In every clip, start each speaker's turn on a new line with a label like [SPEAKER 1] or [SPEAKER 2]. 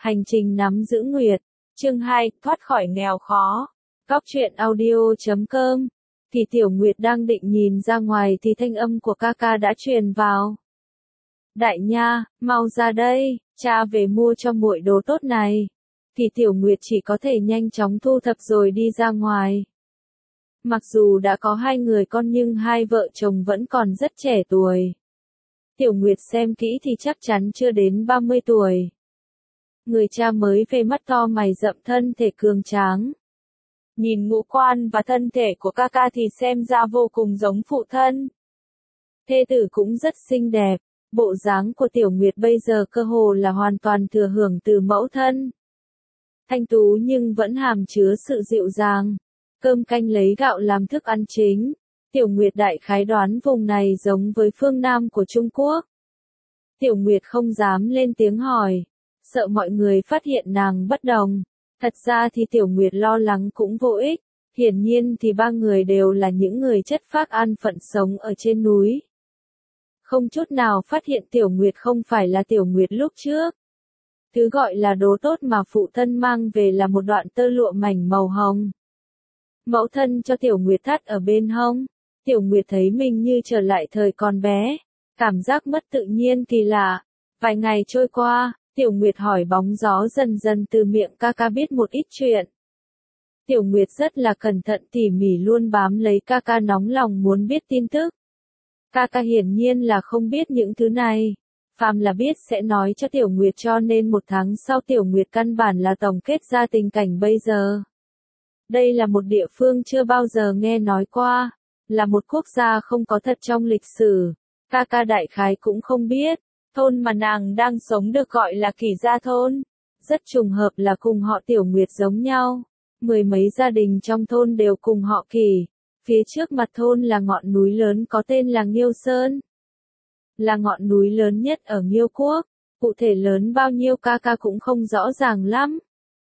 [SPEAKER 1] Hành trình nắm giữ nguyệt. Chương 2, thoát khỏi nghèo khó. Góc truyện audio.com. Thì Tiểu Nguyệt đang định nhìn ra ngoài thì thanh âm của ca ca đã truyền vào. Đại nha, mau ra đây, cha về mua cho muội đồ tốt này. Thì Tiểu Nguyệt chỉ có thể nhanh chóng thu thập rồi đi ra ngoài. Mặc dù đã có 2 người con nhưng 2 vợ chồng vẫn còn rất trẻ tuổi. Tiểu Nguyệt xem kỹ thì chắc chắn chưa đến 30 tuổi. Người cha mới về mắt to mày rậm, thân thể cường tráng. Nhìn ngũ quan và thân thể của ca ca thì xem ra vô cùng giống phụ thân. Thê tử cũng rất xinh đẹp, bộ dáng của Tiểu Nguyệt bây giờ cơ hồ là hoàn toàn thừa hưởng từ mẫu thân. Thanh tú nhưng vẫn hàm chứa sự dịu dàng. Cơm canh lấy gạo làm thức ăn chính. Tiểu Nguyệt đại khái đoán vùng này giống với phương Nam của Trung Quốc. Tiểu Nguyệt không dám lên tiếng hỏi, sợ mọi người phát hiện nàng bất đồng. Thật ra thì Tiểu Nguyệt lo lắng cũng vô ích, hiển nhiên thì 3 người đều là những người chất phác an phận sống ở trên núi. Không chút nào phát hiện Tiểu Nguyệt không phải là Tiểu Nguyệt lúc trước. Thứ gọi là đồ tốt mà phụ thân mang về là một đoạn tơ lụa mảnh màu hồng. Mẫu thân cho Tiểu Nguyệt thắt ở bên hông. Tiểu Nguyệt thấy mình như trở lại thời còn bé, cảm giác mất tự nhiên kỳ lạ. Vài ngày trôi qua, Tiểu Nguyệt hỏi bóng gió dần dần từ miệng ca ca biết một ít chuyện. Tiểu Nguyệt rất là cẩn thận tỉ mỉ luôn bám lấy ca ca, nóng lòng muốn biết tin tức. Ca ca hiển nhiên là không biết những thứ này. Phàm là biết sẽ nói cho Tiểu Nguyệt, cho nên 1 tháng sau Tiểu Nguyệt căn bản là tổng kết ra tình cảnh bây giờ. Đây là một địa phương chưa bao giờ nghe nói qua, là một quốc gia không có thật trong lịch sử. Ca ca đại khái cũng không biết, thôn mà nàng đang sống được gọi là Kỷ Gia thôn. Rất trùng hợp là cùng họ Tiểu Nguyệt giống nhau. 10 mấy gia đình trong thôn đều cùng họ Kỷ. Phía trước mặt thôn là ngọn núi lớn có tên là Nghiêu Sơn. Là ngọn núi lớn nhất ở Nghiêu Quốc. Cụ thể lớn bao nhiêu ca ca cũng không rõ ràng lắm.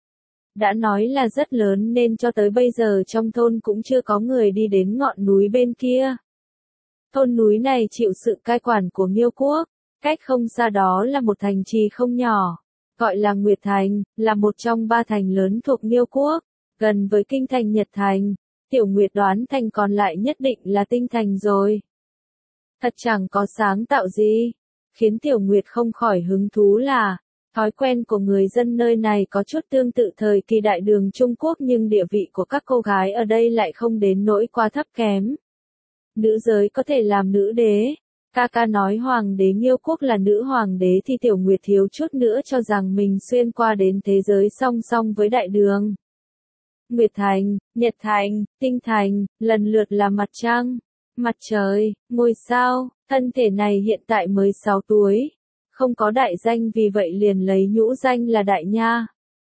[SPEAKER 1] Đã nói là rất lớn nên cho tới bây giờ trong thôn cũng chưa có người đi đến ngọn núi bên kia. Thôn núi này chịu sự cai quản của Nghiêu Quốc. Cách không xa đó là một thành trì không nhỏ, gọi là Nguyệt Thành, là một trong 3 thành lớn thuộc Nghiêu Quốc, gần với kinh thành Nhật Thành. Tiểu Nguyệt đoán thành còn lại nhất định là Tinh Thành rồi. Thật chẳng có sáng tạo gì. Khiến Tiểu Nguyệt không khỏi hứng thú là, thói quen của người dân nơi này có chút tương tự thời kỳ Đại Đường Trung Quốc, nhưng địa vị của các cô gái ở đây lại không đến nỗi quá thấp kém. Nữ giới có thể làm nữ đế. Ca ca nói hoàng đế Nghiêu Quốc là nữ hoàng đế thì Tiểu Nguyệt thiếu chút nữa cho rằng mình xuyên qua đến thế giới song song với Đại Đường. Nguyệt Thành, Nhật Thành, Tinh Thành, lần lượt là mặt trăng, mặt trời, ngôi sao. Thân thể này hiện tại mới 6 tuổi. Không có đại danh vì vậy liền lấy nhũ danh là Đại Nha.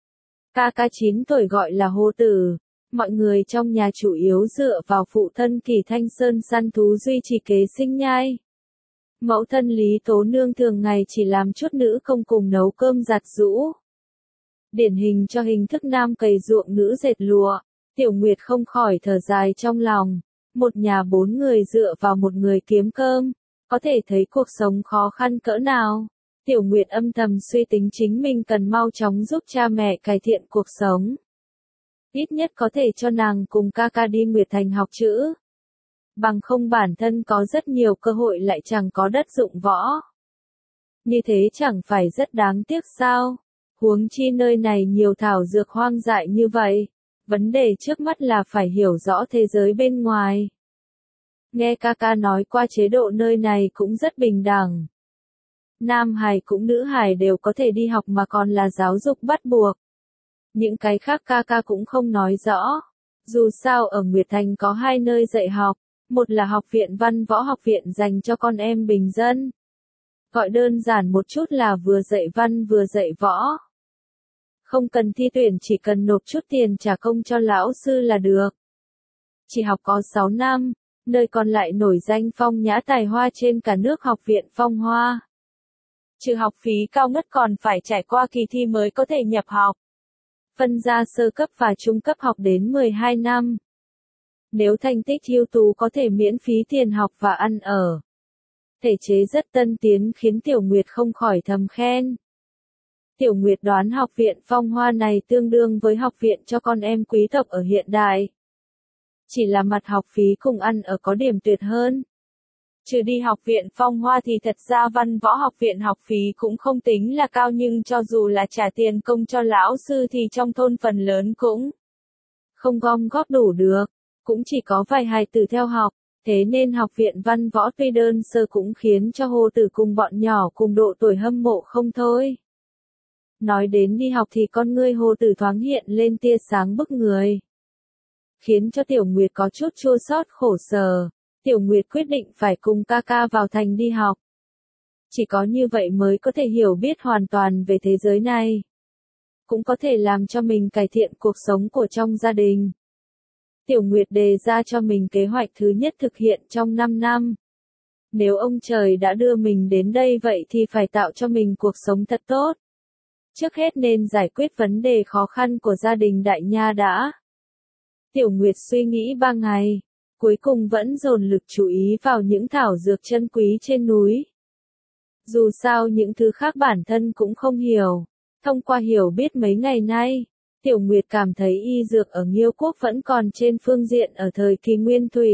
[SPEAKER 1] Ca ca 9 tuổi gọi là Hồ Tử. Mọi người trong nhà chủ yếu dựa vào phụ thân Kỷ Thanh Sơn săn thú duy trì kế sinh nhai. Mẫu thân Lý Tố Nương thường ngày chỉ làm chút nữ công cùng nấu cơm giặt giũ. Điển hình cho hình thức nam cày ruộng nữ dệt lụa. Tiểu Nguyệt không khỏi thở dài trong lòng. Một nhà 4 người dựa vào một người kiếm cơm, có thể thấy cuộc sống khó khăn cỡ nào. Tiểu Nguyệt âm thầm suy tính chính mình cần mau chóng giúp cha mẹ cải thiện cuộc sống. Ít nhất có thể cho nàng cùng ca ca đi Nguyệt Thành học chữ. Bằng không bản thân có rất nhiều cơ hội lại chẳng có đất dụng võ. Như thế chẳng phải rất đáng tiếc sao? Huống chi nơi này nhiều thảo dược hoang dại như vậy. Vấn đề trước mắt là phải hiểu rõ thế giới bên ngoài. Nghe ca ca nói qua chế độ nơi này cũng rất bình đẳng. Nam hài cũng nữ hài đều có thể đi học mà còn là giáo dục bắt buộc. Những cái khác ca ca cũng không nói rõ. Dù sao ở Nguyệt Thành có 2 nơi dạy học. Một là học viện văn võ, học viện dành cho con em bình dân. Gọi đơn giản một chút là vừa dạy văn vừa dạy võ. Không cần thi tuyển, chỉ cần nộp chút tiền trả công cho lão sư là được. Chỉ học có 6 năm, nơi còn lại nổi danh phong nhã tài hoa trên cả nước, học viện Phong Hoa. Trừ học phí cao ngất còn phải trải qua kỳ thi mới có thể nhập học. Phân ra sơ cấp và trung cấp học đến 12 năm. Nếu thành tích ưu tú có thể miễn phí tiền học và ăn ở. Thể chế rất tân tiến khiến Tiểu Nguyệt không khỏi thầm khen. Tiểu Nguyệt đoán học viện Phong Hoa này tương đương với học viện cho con em quý tộc ở hiện đại. Chỉ là mặt học phí cùng ăn ở có điểm tuyệt hơn. Trừ đi học viện Phong Hoa thì thật ra Văn Võ học viện học phí cũng không tính là cao, nhưng cho dù là trả tiền công cho lão sư thì trong thôn phần lớn cũng không gom góp đủ được, cũng chỉ có vài hài tử theo học, thế nên học viện Văn Võ tuy đơn sơ cũng khiến cho Hồ Tử cùng bọn nhỏ cùng độ tuổi hâm mộ không thôi. Nói đến đi học thì con ngươi Hồ Tử thoáng hiện lên tia sáng bức người, khiến cho Tiểu Nguyệt có chút chua xót khổ sở. Tiểu Nguyệt quyết định phải cùng ca ca vào thành đi học. Chỉ có như vậy mới có thể hiểu biết hoàn toàn về thế giới này. Cũng có thể làm cho mình cải thiện cuộc sống của trong gia đình. Tiểu Nguyệt đề ra cho mình kế hoạch thứ nhất thực hiện trong 5 năm. Nếu ông trời đã đưa mình đến đây vậy thì phải tạo cho mình cuộc sống thật tốt. Trước hết nên giải quyết vấn đề khó khăn của gia đình Đại Nha đã. Tiểu Nguyệt suy nghĩ 3 ngày. Cuối cùng vẫn dồn lực chú ý vào những thảo dược chân quý trên núi. Dù sao những thứ khác bản thân cũng không hiểu. Thông qua hiểu biết mấy ngày nay, Tiểu Nguyệt cảm thấy y dược ở Nghiêu Quốc vẫn còn trên phương diện ở thời kỳ Nguyên Thủy.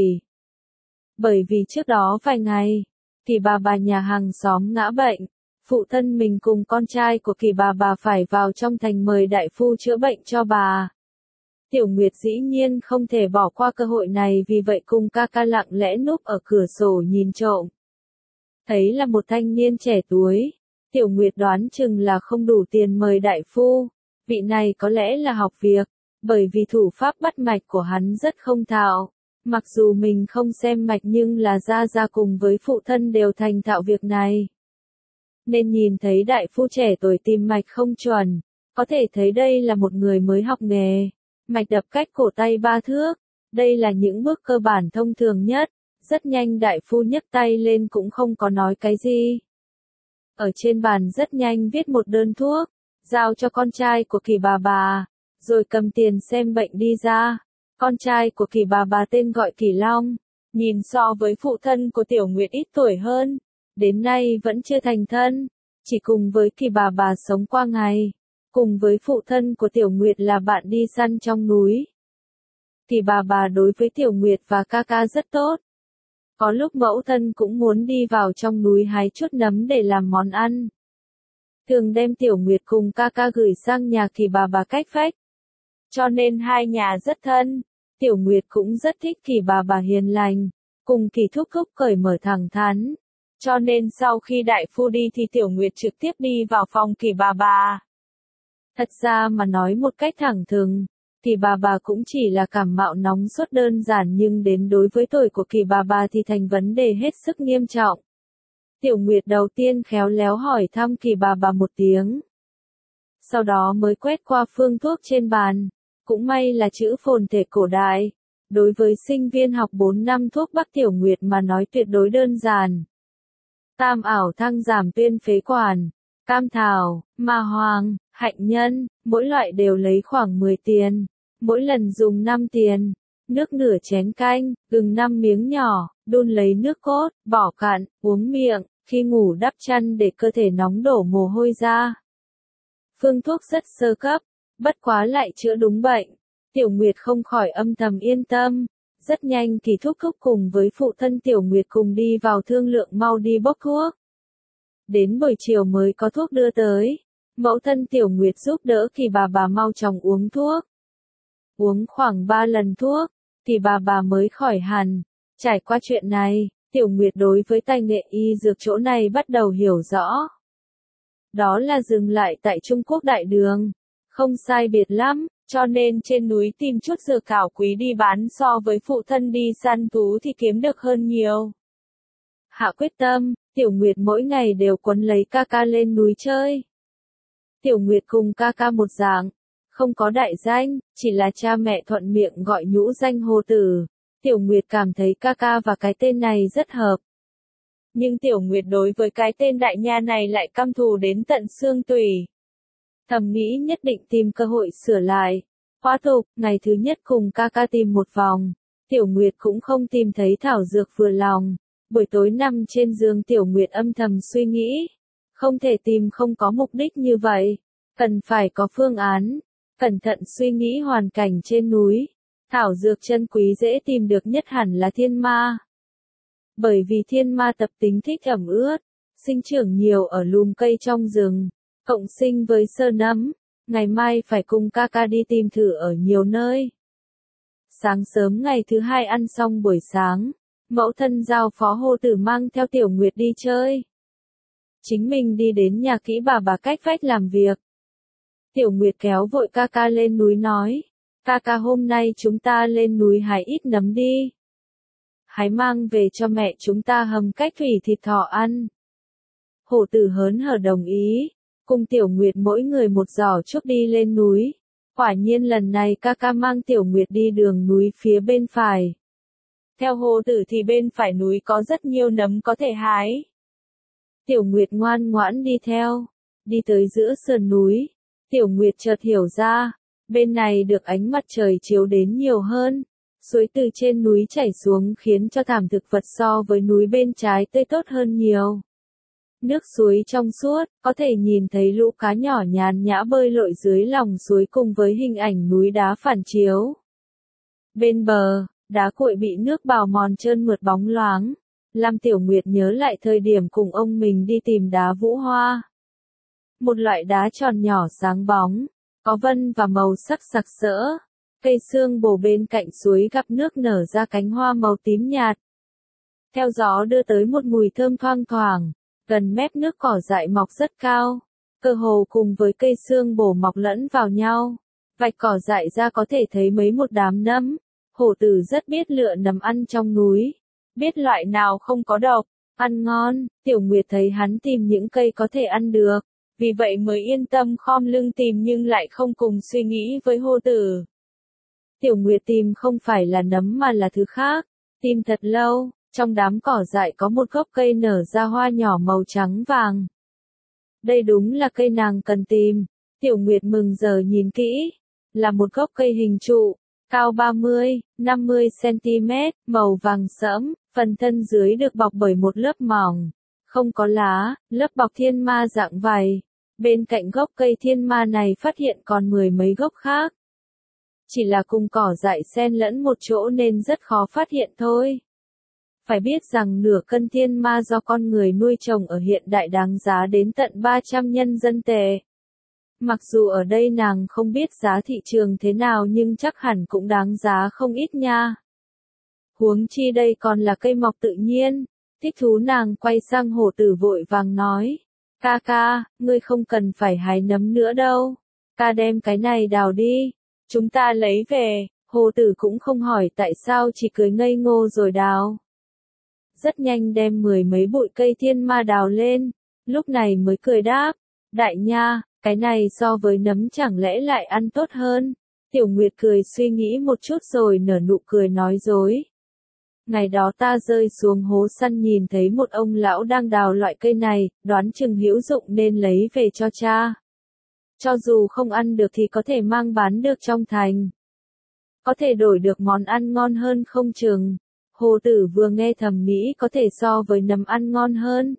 [SPEAKER 1] Bởi vì trước đó vài ngày, Kỳ bà nhà hàng xóm ngã bệnh, phụ thân mình cùng con trai của Kỳ bà phải vào trong thành mời đại phu chữa bệnh cho bà. Tiểu Nguyệt dĩ nhiên không thể bỏ qua cơ hội này, vì vậy cùng ca ca lặng lẽ núp ở cửa sổ nhìn trộm. Thấy là một thanh niên trẻ tuổi, Tiểu Nguyệt đoán chừng là không đủ tiền mời đại phu, vị này có lẽ là học việc, bởi vì thủ pháp bắt mạch của hắn rất không thạo. Mặc dù mình không xem mạch nhưng là gia cùng với phụ thân đều thành thạo việc này. Nên nhìn thấy đại phu trẻ tuổi tìm mạch không chuẩn, có thể thấy đây là một người mới học nghề. Mạch đập cách cổ tay 3 thước, đây là những bước cơ bản thông thường nhất. Rất nhanh đại phu nhấc tay lên cũng không có nói cái gì. Ở trên bàn rất nhanh viết một đơn thuốc, giao cho con trai của Kỳ bà, rồi cầm tiền xem bệnh đi ra. Con trai của Kỳ bà tên gọi Kỳ Long, nhìn so với phụ thân của Tiểu Nguyệt ít tuổi hơn, đến nay vẫn chưa thành thân, chỉ cùng với Kỳ bà sống qua ngày. Cùng với phụ thân của Tiểu Nguyệt là bạn đi săn trong núi. Kỳ bà đối với Tiểu Nguyệt và ca ca rất tốt. Có lúc mẫu thân cũng muốn đi vào trong núi hái chút nấm để làm món ăn. Thường đem Tiểu Nguyệt cùng ca ca gửi sang nhà Kỳ bà cách vách. Cho nên hai nhà rất thân. Tiểu Nguyệt cũng rất thích Kỳ bà hiền lành, cùng Kỳ thúc thúc cởi mở thẳng thắn. Cho nên sau khi đại phu đi thì Tiểu Nguyệt trực tiếp đi vào phòng Kỳ bà. Thật ra mà nói một cách thẳng thừng, Kỳ bà cũng chỉ là cảm mạo nóng sốt đơn giản, nhưng đến đối với tuổi của Kỳ bà thì thành vấn đề hết sức nghiêm trọng. Tiểu Nguyệt đầu tiên khéo léo hỏi thăm Kỳ bà một tiếng. Sau đó mới quét qua phương thuốc trên bàn. Cũng may là chữ phồn thể cổ đại. Đối với sinh viên học 4 năm thuốc bắc Tiểu Nguyệt mà nói tuyệt đối đơn giản. Tam ảo thăng giảm tuyên phế quản, cam thảo, ma hoàng, hạnh nhân, mỗi loại đều lấy khoảng 10 tiền. Mỗi lần dùng 5 tiền. Nước nửa chén canh, gừng 5 miếng nhỏ, đun lấy nước cốt, bỏ cạn, uống miệng, khi ngủ đắp chăn để cơ thể nóng đổ mồ hôi ra. Phương thuốc rất sơ cấp, bất quá lại chữa đúng bệnh. Tiểu Nguyệt không khỏi âm thầm yên tâm. Rất nhanh Kỳ thúc thúc cùng với phụ thân Tiểu Nguyệt cùng đi vào thương lượng mau đi bốc thuốc. Đến buổi chiều mới có thuốc đưa tới. Mẫu thân Tiểu Nguyệt giúp đỡ Kỳ bà mau chóng uống thuốc. Uống khoảng 3 lần thuốc, Kỳ bà mới khỏi hẳn. Trải qua chuyện này, Tiểu Nguyệt đối với tay nghệ y dược chỗ này bắt đầu hiểu rõ. Đó là dừng lại tại Trung Quốc Đại Đường. Không sai biệt lắm, cho nên trên núi tìm chút dược thảo quý đi bán so với phụ thân đi săn thú thì kiếm được hơn nhiều. Hạ quyết tâm, Tiểu Nguyệt mỗi ngày đều quấn lấy ca ca lên núi chơi. Tiểu Nguyệt cùng ca ca một dạng, không có đại danh, chỉ là cha mẹ thuận miệng gọi nhũ danh Hồ Tử. Tiểu Nguyệt cảm thấy ca ca và cái tên này rất hợp. Nhưng Tiểu Nguyệt đối với cái tên Đại Nha này lại căm thù đến tận xương tủy. Thầm nghĩ nhất định tìm cơ hội sửa lại. Hóa tục, ngày thứ nhất cùng ca ca tìm một vòng. Tiểu Nguyệt cũng không tìm thấy thảo dược vừa lòng. Buổi tối nằm trên giường Tiểu Nguyệt âm thầm suy nghĩ. Không thể tìm không có mục đích như vậy. Cần phải có phương án, cẩn thận suy nghĩ hoàn cảnh trên núi. Thảo dược chân quý dễ tìm được nhất hẳn là thiên ma. Bởi vì thiên ma tập tính thích ẩm ướt, sinh trưởng nhiều ở lùm cây trong rừng, cộng sinh với sơn ấm. Ngày mai phải cùng ca ca đi tìm thử ở nhiều nơi. Sáng sớm ngày thứ hai ăn xong buổi sáng, mẫu thân giao phó Hồ Tử mang theo Tiểu Nguyệt đi chơi. Chính mình đi đến nhà kỹ bà cách vách làm việc. Tiểu Nguyệt kéo vội ca ca lên núi nói, ca ca hôm nay chúng ta lên núi hái ít nấm đi. Hái mang về cho mẹ chúng ta hầm cách thủy thịt thỏ ăn. Hổ Tử hớn hở đồng ý, cùng Tiểu Nguyệt mỗi người một giỏ trúc đi lên núi. Quả nhiên lần này ca ca mang Tiểu Nguyệt đi đường núi phía bên phải. Theo Hồ Tử thì bên phải núi có rất nhiều nấm có thể hái. Tiểu Nguyệt ngoan ngoãn đi theo, đi tới giữa sườn núi. Tiểu Nguyệt chợt hiểu ra, bên này được ánh mặt trời chiếu đến nhiều hơn. Suối từ trên núi chảy xuống khiến cho thảm thực vật so với núi bên trái tươi tốt hơn nhiều. Nước suối trong suốt, có thể nhìn thấy lũ cá nhỏ nhàn nhã bơi lội dưới lòng suối cùng với hình ảnh núi đá phản chiếu. Bên bờ, đá cuội bị nước bào mòn trơn mượt bóng loáng, làm Tiểu Nguyệt nhớ lại thời điểm cùng ông mình đi tìm đá vũ hoa. Một loại đá tròn nhỏ sáng bóng, có vân và màu sắc sặc sỡ. Cây xương bồ bên cạnh suối gặp nước nở ra cánh hoa màu tím nhạt. Theo gió đưa tới một mùi thơm thoang thoảng, gần mép nước cỏ dại mọc rất cao, cơ hồ cùng với cây xương bồ mọc lẫn vào nhau. Vạch cỏ dại ra có thể thấy mấy một đám nấm. Hổ Tử rất biết lựa nấm ăn trong núi, biết loại nào không có độc, ăn ngon. Tiểu Nguyệt thấy hắn tìm những cây có thể ăn được, vì vậy mới yên tâm khom lưng tìm nhưng lại không cùng suy nghĩ với Hổ Tử. Tiểu Nguyệt tìm không phải là nấm mà là thứ khác, tìm thật lâu, trong đám cỏ dại có một gốc cây nở ra hoa nhỏ màu trắng vàng. Đây đúng là cây nàng cần tìm. Tiểu Nguyệt mừng giờ nhìn kỹ, là một gốc cây hình trụ, cao 30-50 cm, màu vàng sẫm, phần thân dưới được bọc bởi một lớp mỏng, không có lá, lớp bọc thiên ma dạng vảy. Bên cạnh gốc cây thiên ma này phát hiện còn 10 mấy gốc khác. Chỉ là cùng cỏ dại xen lẫn một chỗ nên rất khó phát hiện thôi. Phải biết rằng nửa cân thiên ma do con người nuôi trồng ở hiện đại đáng giá đến tận 300 nhân dân tệ. Mặc dù ở đây nàng không biết giá thị trường thế nào nhưng chắc hẳn cũng đáng giá không ít nha. Huống chi đây còn là cây mọc tự nhiên. Thích thú nàng quay sang Hổ Tử vội vàng nói. Ca ca, ngươi không cần phải hái nấm nữa đâu. Ca đem cái này đào đi. Chúng ta lấy về. Hổ Tử cũng không hỏi tại sao chỉ cười ngây ngô rồi đào. Rất nhanh đem 10 mấy bụi cây thiên ma đào lên. Lúc này mới cười đáp. Đại nha, cái này so với nấm chẳng lẽ lại ăn tốt hơn. Tiểu Nguyệt cười suy nghĩ một chút rồi nở nụ cười nói dối. Ngày đó ta rơi xuống hố săn nhìn thấy một ông lão đang đào loại cây này, đoán chừng hữu dụng nên lấy về cho cha. Cho dù không ăn được thì có thể mang bán được trong thành. Có thể đổi được món ăn ngon hơn không chừng. Hồ Tử vừa nghe thầm nghĩ có thể so với nấm ăn ngon hơn.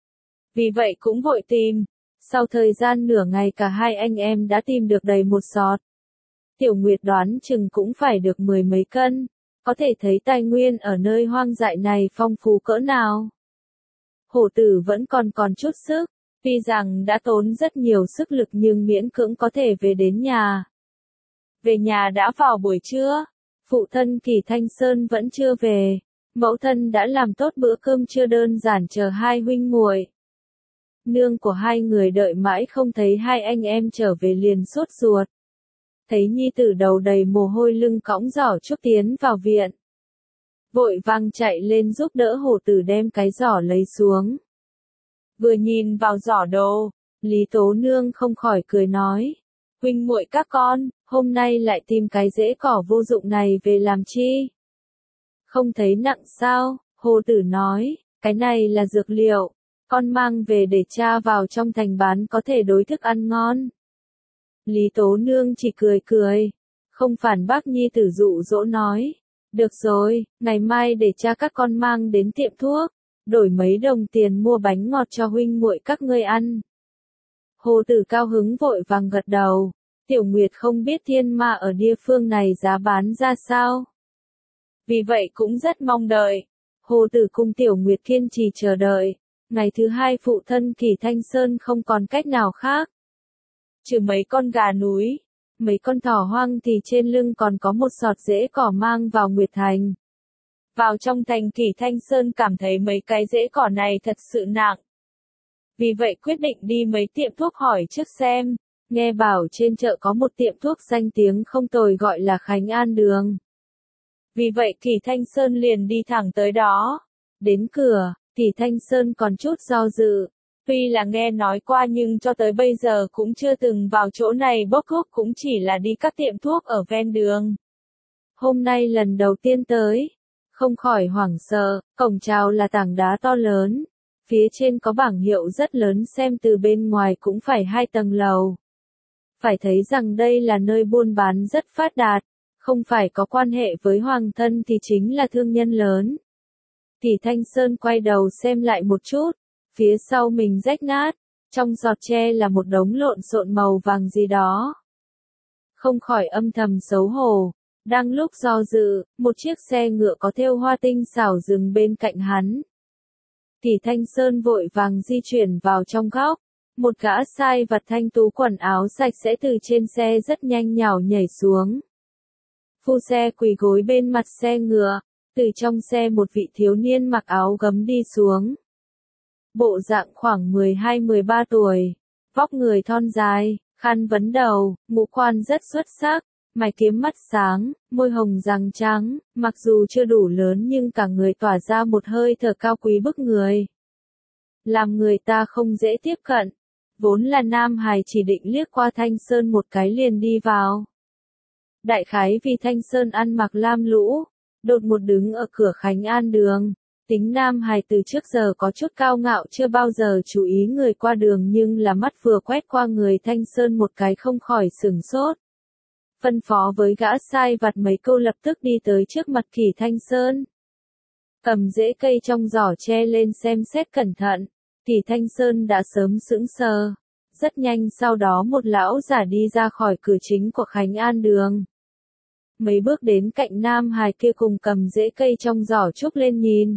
[SPEAKER 1] Vì vậy cũng vội tìm. Sau thời gian nửa ngày cả hai anh em đã tìm được đầy một sọt. Tiểu Nguyệt đoán chừng cũng phải được 10 mấy cân. Có thể thấy tài nguyên ở nơi hoang dại này phong phú cỡ nào. Hổ Tử vẫn còn chút sức, tuy rằng đã tốn rất nhiều sức lực nhưng miễn cưỡng có thể về đến nhà. Về nhà đã vào buổi trưa, phụ thân Kỳ Thanh Sơn vẫn chưa về, mẫu thân đã làm tốt bữa cơm trưa đơn giản chờ hai huynh muội. Nương của hai người đợi mãi không thấy hai anh em trở về liền sốt ruột. Thấy nhi tử đầu đầy mồ hôi lưng cõng giỏ trúc tiến vào viện. Vội vàng chạy lên giúp đỡ Hổ Tử đem cái giỏ lấy xuống. Vừa nhìn vào giỏ đồ, Lý Tố Nương không khỏi cười nói. Huynh muội các con, hôm nay lại tìm cái rễ cỏ vô dụng này về làm chi? Không thấy nặng sao? Hổ Tử nói, cái này là dược liệu, con mang về để cha vào trong thành bán có thể đối thức ăn ngon. Lý Tố Nương chỉ cười, không phản bác nhi tử dụ dỗ nói. Được rồi, ngày mai để cha các con mang đến tiệm thuốc, đổi mấy đồng tiền mua bánh ngọt cho huynh muội các ngươi ăn. Hồ Tử cao hứng vội vàng gật đầu. Tiểu Nguyệt không biết thiên ma ở địa phương này giá bán ra sao. Vì vậy cũng rất mong đợi. Hồ Tử cùng Tiểu Nguyệt kiên trì chờ đợi. Ngày thứ hai phụ thân Kỳ Thanh Sơn không còn cách nào khác. Trừ mấy con gà núi, mấy con thỏ hoang thì trên lưng còn có một sọt rễ cỏ mang vào Nguyệt Thành. Vào trong thành Kỳ Thanh Sơn cảm thấy mấy cái rễ cỏ này thật sự nặng. Vì vậy quyết định đi mấy tiệm thuốc hỏi trước xem, nghe bảo trên chợ có một tiệm thuốc danh tiếng không tồi gọi là Khánh An Đường. Vì vậy Kỳ Thanh Sơn liền đi thẳng tới đó. Đến cửa, Kỳ Thanh Sơn còn chút do dự. Tuy là nghe nói qua nhưng cho tới bây giờ cũng chưa từng vào chỗ này bốc thuốc, cũng chỉ là đi các tiệm thuốc ở ven đường. Hôm nay lần đầu tiên tới, không khỏi hoảng sợ, cổng chào là tảng đá to lớn. Phía trên có bảng hiệu rất lớn xem từ bên ngoài cũng phải 2 tầng lầu. Phải thấy rằng đây là nơi buôn bán rất phát đạt, không phải có quan hệ với hoàng thân thì chính là thương nhân lớn. Kỳ Thanh Sơn quay đầu xem lại một chút, phía sau mình rách nát, trong giọt tre là một đống lộn xộn màu vàng gì đó. Không khỏi âm thầm xấu hổ, đang lúc do dự, một chiếc xe ngựa có thêu hoa tinh xảo dừng bên cạnh hắn. Kỳ Thanh Sơn vội vàng di chuyển vào trong góc, một gã sai vặt thanh tú quần áo sạch sẽ từ trên xe rất nhanh nhào nhảy xuống. Phu xe quỳ gối bên mặt xe ngựa, từ trong xe một vị thiếu niên mặc áo gấm đi xuống. Bộ dạng khoảng 12-13 tuổi, vóc người thon dài, khăn vấn đầu, ngũ quan rất xuất sắc, mày kiếm mắt sáng, môi hồng răng trắng, mặc dù chưa đủ lớn nhưng cả người tỏa ra một hơi thở cao quý bức người. Làm người ta không dễ tiếp cận. Vốn là Nam Hải chỉ định liếc qua Thanh Sơn một cái liền đi vào. Đại khái vì Thanh Sơn ăn mặc lam lũ, đột một đứng ở cửa Khánh An Đường. Tính Nam Hải từ trước giờ có chút cao ngạo chưa bao giờ chú ý người qua đường nhưng là mắt vừa quét qua người Thanh Sơn một cái không khỏi sửng sốt. Phân phó với gã sai vặt mấy câu lập tức đi tới trước mặt Kỳ Thanh Sơn. Cầm rễ cây trong giỏ tre lên xem xét cẩn thận, Kỳ Thanh Sơn đã sớm sững sờ. Rất nhanh sau đó một lão giả đi ra khỏi cửa chính của Khánh An Đường. Mấy bước đến cạnh Nam Hải kia cùng cầm rễ cây trong giỏ trúc lên nhìn.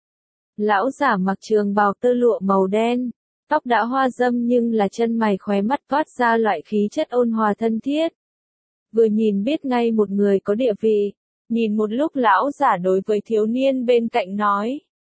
[SPEAKER 1] Lão giả mặc trường bào tơ lụa màu đen, tóc đã hoa râm nhưng là chân mày khóe mắt toát ra loại khí chất ôn hòa thân thiết. Vừa nhìn biết ngay một người có địa vị, nhìn một lúc lão giả đối với thiếu niên bên cạnh nói.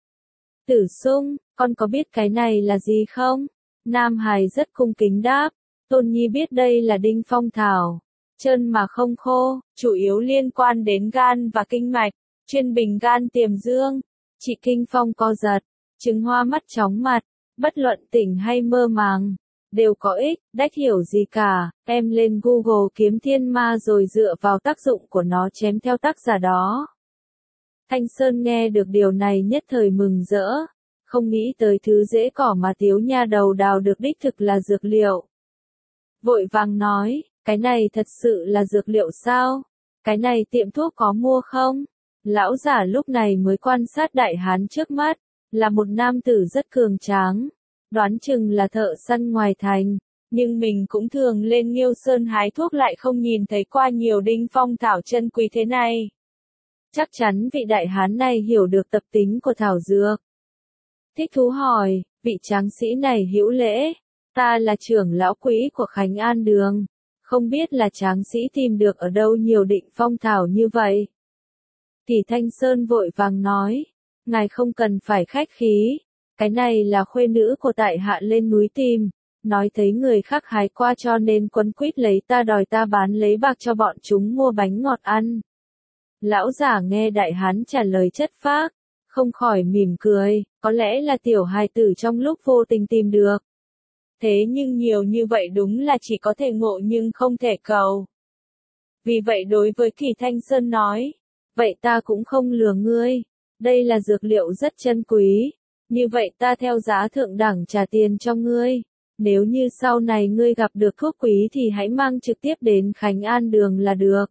[SPEAKER 1] Tử Sung, con có biết cái này là gì không? Nam Hải rất cung kính đáp, Tôn Nhi biết đây là đinh phong thảo, trơn mà không khô, chủ yếu liên quan đến gan và kinh mạch, chuyên bình gan tiềm dương, trị kinh phong co giật, chứng hoa mắt chóng mặt, bất luận tỉnh hay mơ màng, đều có ích, đách hiểu gì cả, em lên Google kiếm thiên ma rồi dựa vào tác dụng của nó chém theo tác giả đó. Thanh Sơn nghe được điều này nhất thời mừng rỡ, không nghĩ tới thứ rễ cỏ mà thiếu nha đầu đào được đích thực là dược liệu. Vội vàng nói, cái này thật sự là dược liệu sao? Cái này tiệm thuốc có mua không? Lão giả lúc này mới quan sát đại hán trước mắt, là một nam tử rất cường tráng, đoán chừng là thợ săn ngoài thành, nhưng mình cũng thường lên Nghiêu Sơn hái thuốc lại không nhìn thấy qua nhiều đinh phong thảo chân quý thế này. Chắc chắn vị đại hán này hiểu được tập tính của thảo dược. Thích thú hỏi, vị tráng sĩ này hữu lễ, ta là trưởng lão quỹ của Khánh An Đường, không biết là tráng sĩ tìm được ở đâu nhiều định phong thảo như vậy. Kỳ Thanh Sơn vội vàng nói, ngài không cần phải khách khí, cái này là khuê nữ của tại hạ lên núi tìm, nói thấy người khác hái qua cho nên quấn quýt lấy ta đòi ta bán lấy bạc cho bọn chúng mua bánh ngọt ăn. Lão giả nghe đại hán trả lời chất phác, không khỏi mỉm cười, có lẽ là tiểu hài tử trong lúc vô tình tìm được. Thế nhưng nhiều như vậy đúng là chỉ có thể ngộ nhưng không thể cầu. Vì vậy đối với Kỳ Thanh Sơn nói, vậy ta cũng không lừa ngươi, đây là dược liệu rất chân quý, như vậy ta theo giá thượng đẳng trả tiền cho ngươi, nếu như sau này ngươi gặp được thuốc quý thì hãy mang trực tiếp đến Khánh An Đường là được.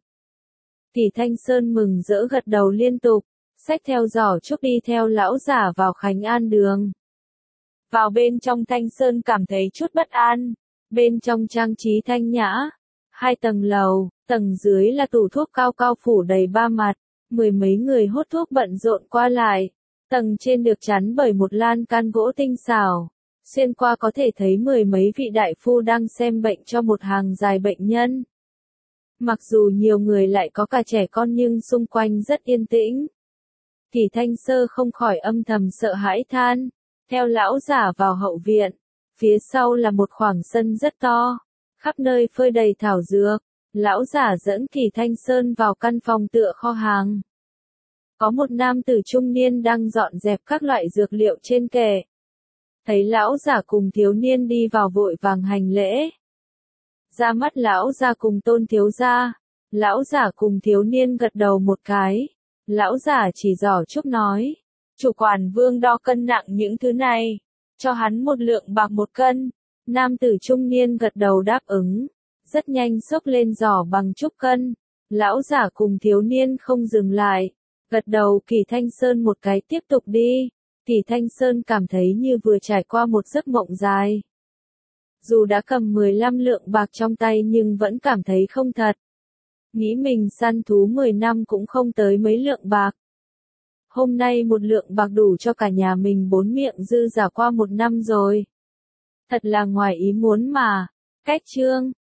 [SPEAKER 1] Kỳ Thanh Sơn mừng rỡ gật đầu liên tục, xách theo giỏ trúc đi theo lão giả vào Khánh An Đường. Vào bên trong Thanh Sơn cảm thấy chút bất an, Bên trong trang trí thanh nhã, 2 tầng lầu, tầng dưới là tủ thuốc cao cao phủ đầy 3 mặt, 10 mấy người hút thuốc bận rộn qua lại. Tầng trên được chắn bởi một lan can gỗ tinh xảo, xuyên qua có thể thấy 10 mấy vị đại phu đang xem bệnh cho một hàng dài bệnh nhân. Mặc dù nhiều người lại có cả trẻ con nhưng xung quanh rất yên tĩnh. Kỳ Thanh Sơ không khỏi âm thầm sợ hãi than, theo lão giả vào hậu viện, phía sau là một khoảng sân rất to, khắp nơi phơi đầy thảo dược. Lão giả dẫn Kỳ Thanh Sơn vào căn phòng tựa kho hàng. Có một nam tử trung niên đang dọn dẹp các loại dược liệu trên kệ. Thấy lão giả cùng thiếu niên đi vào vội vàng hành lễ. Ra mắt lão giả cùng Tôn thiếu gia, lão giả cùng thiếu niên gật đầu một cái. Lão giả chỉ giỏ chúc nói, chủ quản Vương đo cân nặng những thứ này, cho hắn 1 lượng bạc 1 cân. Nam tử trung niên gật đầu đáp ứng, rất nhanh xốc lên giỏ bằng chúc cân. Lão giả cùng thiếu niên không dừng lại, gật đầu Kỳ Thanh Sơn một cái tiếp tục đi. Kỳ Thanh Sơn cảm thấy như vừa trải qua một giấc mộng dài. Dù đã cầm 15 lượng bạc trong tay nhưng vẫn cảm thấy không thật. Nghĩ mình săn thú 10 năm cũng không tới mấy lượng bạc. Hôm nay 1 lượng bạc đủ cho cả nhà mình 4 miệng dư giả qua 1 năm rồi. Thật là ngoài ý muốn mà. Cách chương